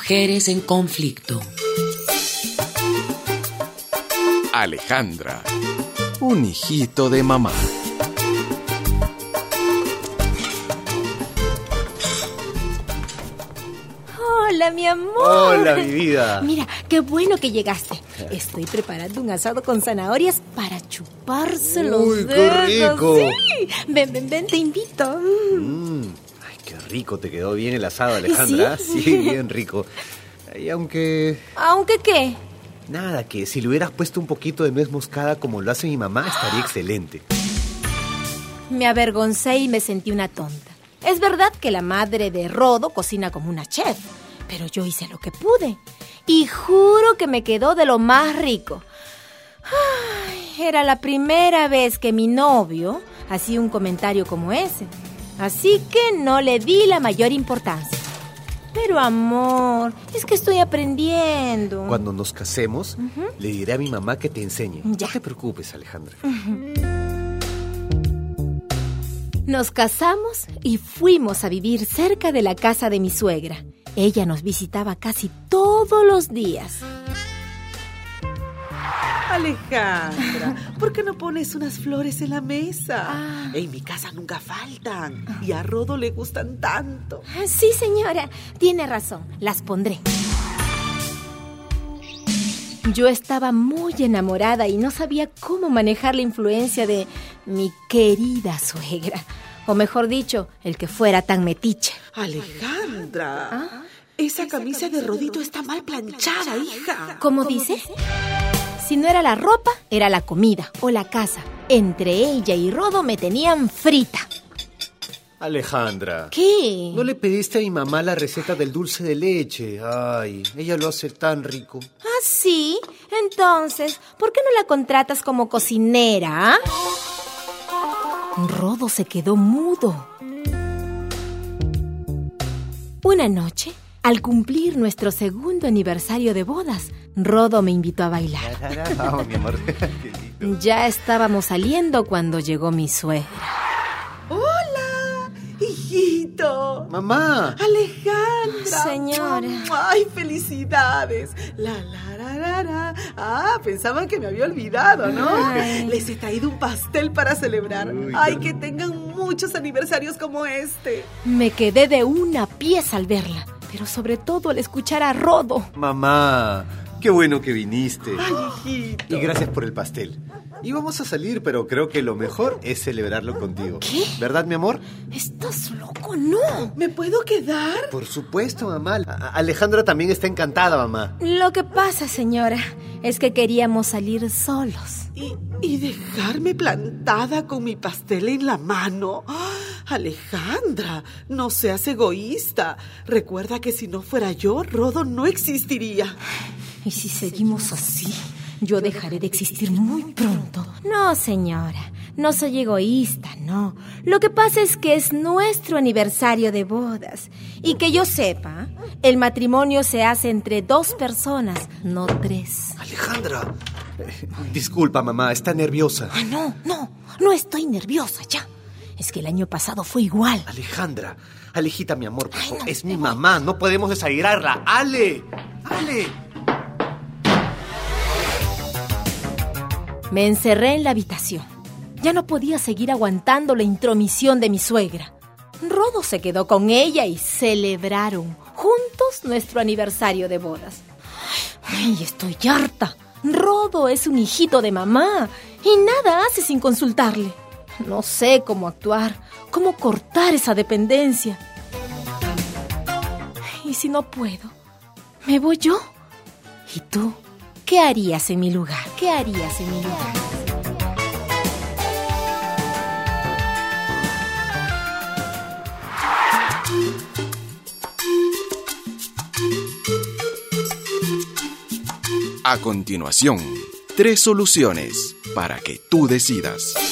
Mujeres en conflicto. Alejandra, un hijito de mamá. Hola, mi amor. Hola, mi vida. Mira, qué bueno que llegaste. Estoy preparando un asado con zanahorias para chuparse los Uy, dedos. qué rico. Sí. Ven, te invito. Ay, qué rico te quedó bien el asado, Alejandra. ¿Sí? Sí, bien rico. Y aunque... ¿Aunque qué? Nada, que si le hubieras puesto un poquito de nuez moscada como lo hace mi mamá, estaría excelente. Me avergoncé y me sentí una tonta. Es verdad que la madre de Rodo cocina como una chef, pero yo hice lo que pude. Y juro que me quedó de lo más rico. Ay, era la primera vez que mi novio hacía un comentario como ese. Así que no le di la mayor importancia. Pero amor, es que estoy aprendiendo. Cuando nos casemos, le diré a mi mamá que te enseñe. Ya. No te preocupes, Alejandra. Nos casamos y fuimos a vivir cerca de la casa de mi suegra. Ella nos visitaba casi todos los días. Alejandra, ¿por qué no pones unas flores en la mesa? Ah. En mi casa nunca faltan y a Rodo le gustan tanto. Sí, señora, tiene razón, las pondré. Yo estaba muy enamorada y no sabía cómo manejar la influencia de mi querida suegra. O mejor dicho, el que fuera tan metiche. Alejandra, esa camisa de Rodito está mal planchada, hija. ¿Cómo dice? Si no era la ropa, era la comida o la casa. Entre ella y Rodo me tenían frita. Alejandra. ¿Qué? ¿No le pediste a mi mamá la receta del dulce de leche? Ay, ella lo hace tan rico. ¿Ah, sí? Entonces, ¿por qué no la contratas como cocinera? Rodo se quedó mudo. Una noche, al cumplir nuestro segundo aniversario de bodas, Rodo me invitó a bailar. Vamos, mi amor. Qué lindo. Ya estábamos saliendo cuando llegó mi suegra. ¡Hola, hijito! Mamá. Alejandra. Señora. ¡Ay, felicidades! Pensaban que me había olvidado, ¿no? Ay. Les he traído un pastel para celebrar. Uy, ¡Ay, qué que tengan muchos aniversarios como este! Me quedé de una pieza al verla, pero sobre todo al escuchar a Rodo. Mamá, qué bueno que viniste. ¡Ay, hijito! Y gracias por el pastel. Íbamos a salir, pero creo que lo mejor es celebrarlo contigo. ¿Qué? ¿Verdad, mi amor? ¿Estás loco? No. ¿Me puedo quedar? Por supuesto, mamá. Alejandra también está encantada, mamá. Lo que pasa, señora, es que queríamos salir solos. ¿Y dejarme plantada con mi pastel en la mano? ¡Ah! Alejandra, no seas egoísta. Recuerda que si no fuera yo, Rodo no existiría. ¿Y si seguimos así? Yo dejaré de existir muy pronto. No, señora, no soy egoísta, no. Lo que pasa es que es nuestro aniversario de bodas. Y que yo sepa, el matrimonio se hace entre 2 personas, no 3. Alejandra. Disculpa, mamá, está nerviosa. Ah, no estoy nerviosa ya. Es que el año pasado fue igual. Alejandra, Alejita, mi amor, por favor. no, Es mi mamá, no podemos desairarla. ¡Ale! Me encerré en la habitación. Ya no podía seguir aguantando la intromisión de mi suegra. Rodo se quedó con ella y celebraron juntos nuestro aniversario de bodas. Ay, estoy harta. Rodo es un hijito de mamá y nada hace sin consultarle. No sé cómo actuar, cómo cortar esa dependencia. Y si no puedo, ¿me voy yo? ¿Y tú? ¿Qué harías en mi lugar? ¿Qué harías en mi lugar? A continuación, 3 soluciones para que tú decidas.